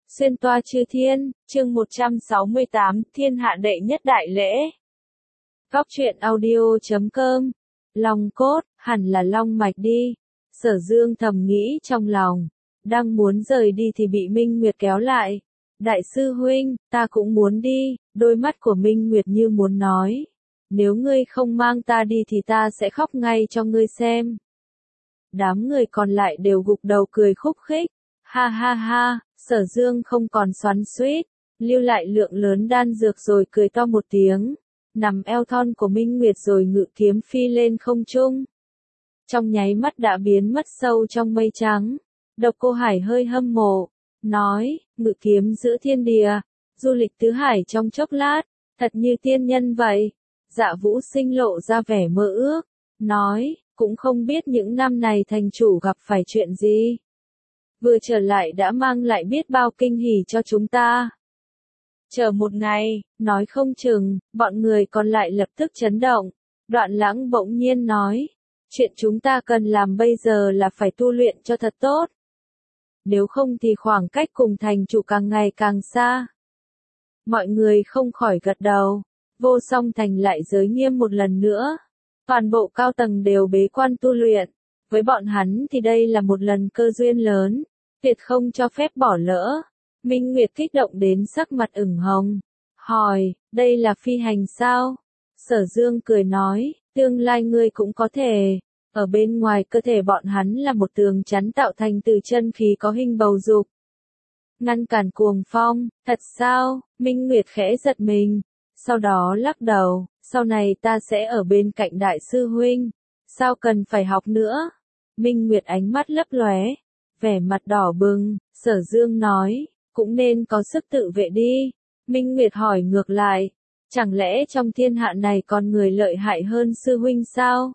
Xuyên toa chư thiên, chương 168, thiên hạ đệ nhất đại lễ. Góc truyện audio.com. Long cốt, hẳn là long mạch đi. Sở Dương thầm nghĩ trong lòng. Đang muốn rời đi thì bị Minh Nguyệt kéo lại. Đại sư huynh, ta cũng muốn đi. Đôi mắt của Minh Nguyệt như muốn nói. Nếu ngươi không mang ta đi thì ta sẽ khóc ngay cho ngươi xem. Đám người còn lại đều gục đầu cười khúc khích. Ha ha ha. Sở Dương không còn xoắn xuýt, lưu lại lượng lớn đan dược rồi cười to một tiếng, nằm eo thon của Minh Nguyệt rồi ngự kiếm phi lên không trung. Trong nháy mắt đã biến mất sâu trong mây trắng. Độc Cô Hải hơi hâm mộ, nói, ngự kiếm giữa thiên địa, du lịch tứ hải trong chốc lát, thật như tiên nhân vậy. Dạ Vũ Sinh lộ ra vẻ mơ ước, nói, cũng không biết những năm này thành chủ gặp phải chuyện gì. Vừa trở lại đã mang lại biết bao kinh hỉ cho chúng ta. Chờ một ngày, nói không chừng, bọn người còn lại lập tức chấn động. Đoạn Lãng bỗng nhiên nói, chuyện chúng ta cần làm bây giờ là phải tu luyện cho thật tốt. Nếu không thì khoảng cách cùng thành chủ càng ngày càng xa. Mọi người không khỏi gật đầu. Vô Song Thành lại giới nghiêm một lần nữa. Toàn bộ cao tầng đều bế quan tu luyện. Với bọn hắn thì đây là một lần cơ duyên lớn, tuyệt không cho phép bỏ lỡ. Minh Nguyệt kích động đến sắc mặt ửng hồng, hỏi, đây là phi hành sao? Sở Dương cười nói, tương lai ngươi cũng có thể. Ở bên ngoài cơ thể bọn hắn là một tường chắn tạo thành từ chân khí có hình bầu dục, ngăn cản cuồng phong. Thật sao? Minh Nguyệt khẽ giật mình, sau đó lắc đầu, sau này ta sẽ ở bên cạnh đại sư huynh, sao cần phải học nữa? Minh Nguyệt ánh mắt lấp lóe, vẻ mặt đỏ bừng. Sở Dương nói, cũng nên có sức tự vệ đi. Minh Nguyệt hỏi ngược lại, chẳng lẽ trong thiên hạ này còn người lợi hại hơn sư huynh sao?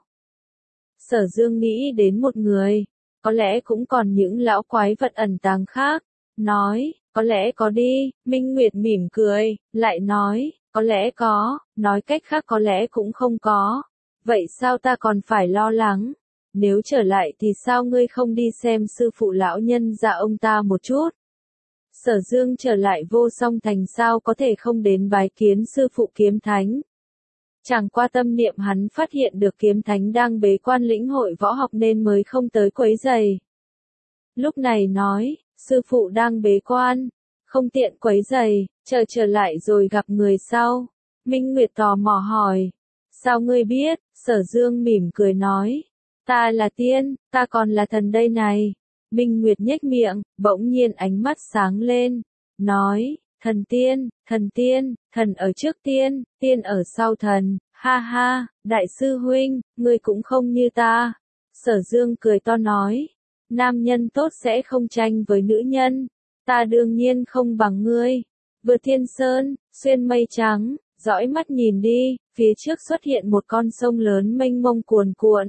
Sở Dương nghĩ đến một người, có lẽ cũng còn những lão quái vật ẩn tàng khác, nói, có lẽ có đi. Minh Nguyệt mỉm cười, lại nói, có lẽ có, nói cách khác có lẽ cũng không có. Vậy sao ta còn phải lo lắng? Nếu trở lại thì sao ngươi không đi xem sư phụ lão nhân dạ ông ta một chút? Sở Dương trở lại Vô Song Thành sao có thể không đến bái kiến sư phụ Kiếm Thánh? Chẳng qua tâm niệm hắn phát hiện được Kiếm Thánh đang bế quan lĩnh hội võ học nên mới không tới quấy rầy. Lúc này nói, sư phụ đang bế quan, không tiện quấy rầy, chờ trở lại rồi gặp người sau. Minh Nguyệt tò mò hỏi, sao ngươi biết? Sở Dương mỉm cười nói, ta là tiên, ta còn là thần đây này. Minh Nguyệt nhếch miệng, bỗng nhiên ánh mắt sáng lên, nói, thần tiên, thần ở trước tiên, tiên ở sau thần, ha ha, đại sư huynh, ngươi cũng không như ta. Sở Dương cười to nói, nam nhân tốt sẽ không tranh với nữ nhân, ta đương nhiên không bằng ngươi. Vượt thiên sơn, xuyên mây trắng, dõi mắt nhìn đi, phía trước xuất hiện một con sông lớn mênh mông cuồn cuộn.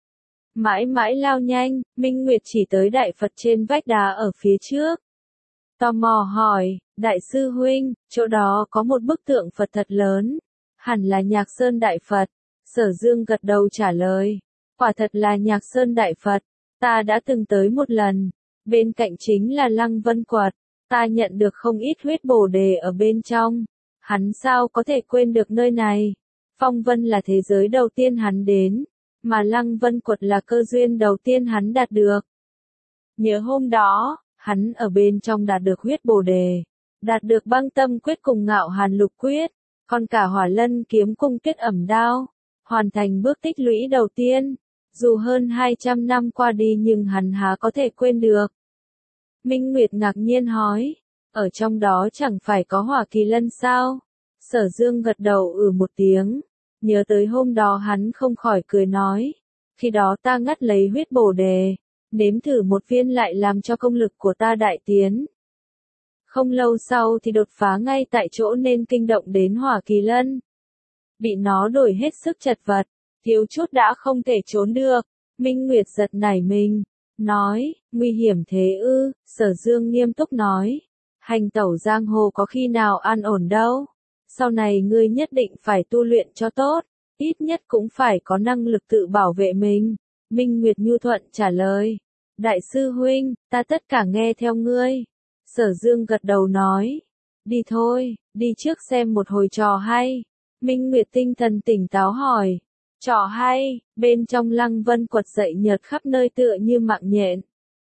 Mãi mãi lao nhanh. Minh Nguyệt chỉ tới đại Phật trên vách đá ở phía trước. Tò mò hỏi, đại sư huynh, chỗ đó có một bức tượng Phật thật lớn, hẳn là Nhạc Sơn Đại Phật. Sở Dương gật đầu trả lời, quả thật là Nhạc Sơn Đại Phật, ta đã từng tới một lần, bên cạnh chính là Lăng Vân Quật, ta nhận được không ít huyết bồ đề ở bên trong, hắn sao có thể quên được nơi này. Phong Vân là thế giới đầu tiên hắn đến, mà Lăng Vân Quật là cơ duyên đầu tiên hắn đạt được. Nhớ hôm đó, hắn ở bên trong đạt được huyết bồ đề, đạt được băng tâm quyết cùng ngạo hàn lục quyết, còn cả hỏa lân kiếm cung tuyết ẩm đao, hoàn thành bước tích lũy đầu tiên. Dù hơn 200 năm qua đi nhưng hắn há có thể quên được. Minh Nguyệt ngạc nhiên hỏi, ở trong đó chẳng phải có hỏa kỳ lân sao? Sở Dương gật đầu một tiếng. Nhớ tới hôm đó hắn không khỏi cười nói, khi đó ta ngắt lấy huyết bồ đề, nếm thử một viên lại làm cho công lực của ta đại tiến. Không lâu sau thì đột phá ngay tại chỗ nên kinh động đến hỏa kỳ lân. Bị nó đuổi hết sức chật vật, thiếu chút đã không thể trốn được. Minh Nguyệt giật nảy mình, nói, nguy hiểm thế ư? Sở Dương nghiêm túc nói, hành tẩu giang hồ có khi nào an ổn đâu. Sau này ngươi nhất định phải tu luyện cho tốt, ít nhất cũng phải có năng lực tự bảo vệ mình. Minh Nguyệt nhu thuận trả lời, đại sư huynh, ta tất cả nghe theo ngươi. Sở Dương gật đầu nói. Đi thôi, đi trước xem một hồi trò hay. Minh Nguyệt tinh thần tỉnh táo hỏi. Trò hay, bên trong Lăng Vân Quật dậy nhợt khắp nơi tựa như mạng nhện.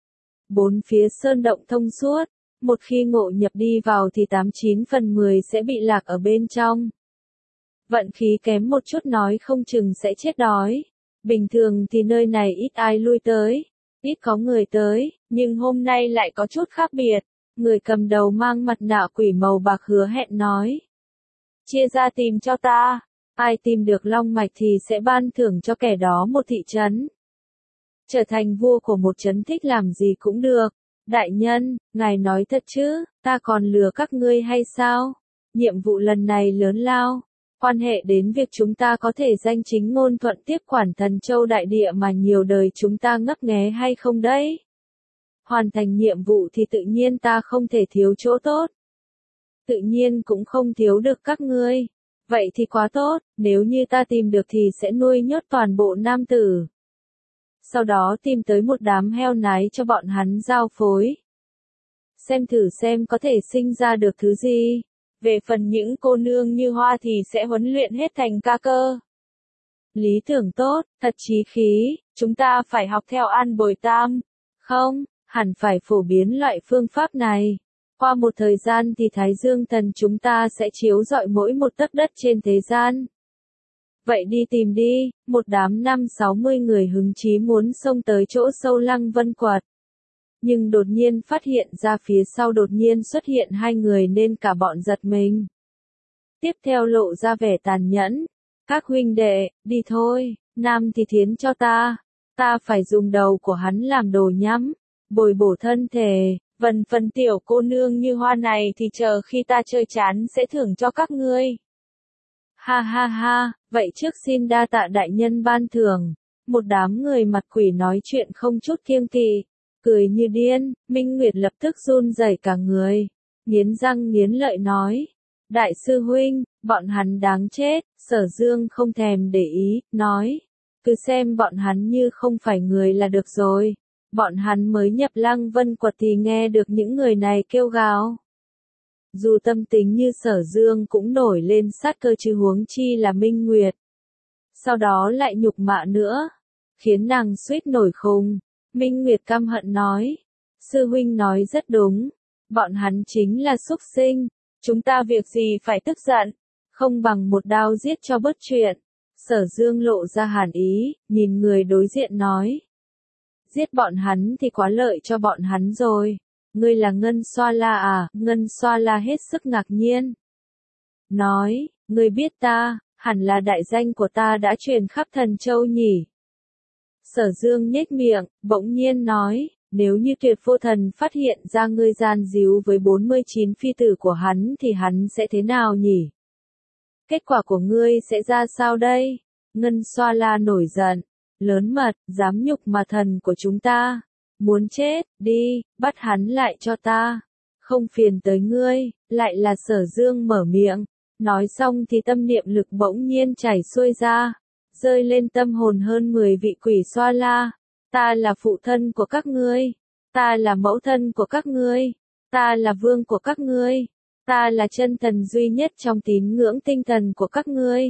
Bốn phía sơn động thông suốt, một khi ngộ nhập đi vào thì 89 phần 10 sẽ bị lạc ở bên trong. Vận khí kém một chút nói không chừng sẽ chết đói. Bình thường thì nơi này ít ai lui tới, ít có người tới, nhưng hôm nay lại có chút khác biệt. Người cầm đầu mang mặt nạ quỷ màu bạc hứa hẹn nói. Chia ra tìm cho ta, ai tìm được long mạch thì sẽ ban thưởng cho kẻ đó một thị trấn. Trở thành vua của một trấn thích làm gì cũng được. Đại nhân, ngài nói thật chứ, ta còn lừa các ngươi hay sao? Nhiệm vụ lần này lớn lao, quan hệ đến việc chúng ta có thể danh chính ngôn thuận tiếp quản Thần Châu đại địa mà nhiều đời chúng ta ngấp nghé hay không đấy? Hoàn thành nhiệm vụ thì tự nhiên ta không thể thiếu chỗ tốt. Tự nhiên cũng không thiếu được các ngươi. Vậy thì quá tốt, nếu như ta tìm được thì sẽ nuôi nhốt toàn bộ nam tử. Sau đó tìm tới một đám heo nái cho bọn hắn giao phối. Xem thử xem có thể sinh ra được thứ gì. Về phần những cô nương như Hoa thì sẽ huấn luyện hết thành ca cơ. Lý tưởng tốt, thật chí khí, chúng ta phải học theo An Bồi Tam. Không, hẳn phải phổ biến loại phương pháp này. Qua một thời gian thì Thái Dương Thần chúng ta sẽ chiếu rọi mỗi một tấc đất trên thế gian. Vậy đi tìm đi, một đám 50-60 người hứng chí muốn xông tới chỗ sâu Lăng Vân Quật. Nhưng đột nhiên phát hiện ra phía sau đột nhiên xuất hiện hai người nên cả bọn giật mình. Tiếp theo lộ ra vẻ tàn nhẫn. Các huynh đệ, đi thôi, nam thì thiến cho ta. Ta phải dùng đầu của hắn làm đồ nhắm, bồi bổ thân thể. Phần tiểu cô nương như Hoa này thì chờ khi ta chơi chán sẽ thưởng cho các ngươi. Ha ha ha, vậy trước xin đa tạ đại nhân ban thưởng. Một đám người mặt quỷ nói chuyện không chút kiêng kỵ, cười như điên. Minh Nguyệt lập tức run rẩy cả người, nghiến răng nghiến lợi nói. Đại sư huynh, bọn hắn đáng chết. Sở Dương không thèm để ý, nói. Cứ xem bọn hắn như không phải người là được rồi. Bọn hắn mới nhập Lăng Vân Quật thì nghe được những người này kêu gào. Dù tâm tính như Sở Dương cũng nổi lên sát cơ chứ huống chi là Minh Nguyệt. Sau đó lại nhục mạ nữa, khiến nàng suýt nổi khùng. Minh Nguyệt căm hận nói, sư huynh nói rất đúng, bọn hắn chính là súc sinh, chúng ta việc gì phải tức giận, không bằng một đao giết cho bớt chuyện. Sở Dương lộ ra hàn ý, nhìn người đối diện nói. Giết bọn hắn thì quá lợi cho bọn hắn rồi. Ngươi là Ngân Xoa La à? Ngân Xoa La hết sức ngạc nhiên. Nói, ngươi biết ta, hẳn là đại danh của ta đã truyền khắp Thần Châu nhỉ. Sở Dương nhếch miệng, bỗng nhiên nói, nếu như Tuyệt Vô Thần phát hiện ra ngươi gian díu với 49 phi tử của hắn thì hắn sẽ thế nào nhỉ? Kết quả của ngươi sẽ ra sao đây? Ngân Xoa La nổi giận, lớn mật, dám nhục mà thần của chúng ta. Muốn chết, đi, bắt hắn lại cho ta. Không phiền tới ngươi, lại là Sở Dương mở miệng. Nói xong thì tâm niệm lực bỗng nhiên chảy xuôi ra, rơi lên tâm hồn hơn 10 vị quỷ Xoa La. Ta là phụ thân của các ngươi. Ta là mẫu thân của các ngươi. Ta là vương của các ngươi. Ta là chân thần duy nhất trong tín ngưỡng tinh thần của các ngươi.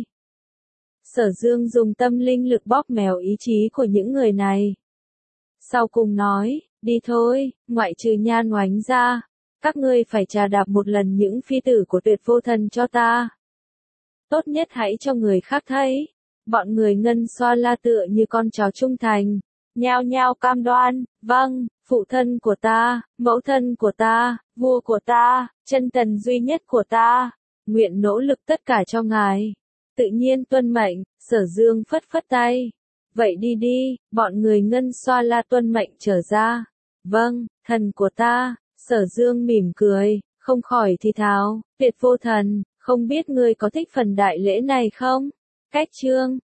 Sở Dương dùng tâm linh lực bóp méo ý chí của những người này. Sau cùng nói, đi thôi, ngoại trừ Nhan Oánh ra, các ngươi phải trà đạp một lần những phi tử của Tuyệt Vô Thần cho ta. Tốt nhất hãy cho người khác thấy. Bọn người Ngân Xoa La tựa như con chó trung thành, nhao nhao cam đoan, vâng, phụ thân của ta, mẫu thân của ta, vua của ta, chân thần duy nhất của ta, nguyện nỗ lực tất cả cho ngài. Tự nhiên tuân mệnh. Sở Dương phất phất tay. Vậy đi đi, bọn người Ngân Xoa La tuân mệnh trở ra. Vâng, thần của ta. Sở Dương mỉm cười, không khỏi thì thào, Tuyệt Vô Thần, không biết ngươi có thích phần đại lễ này không? Cách chương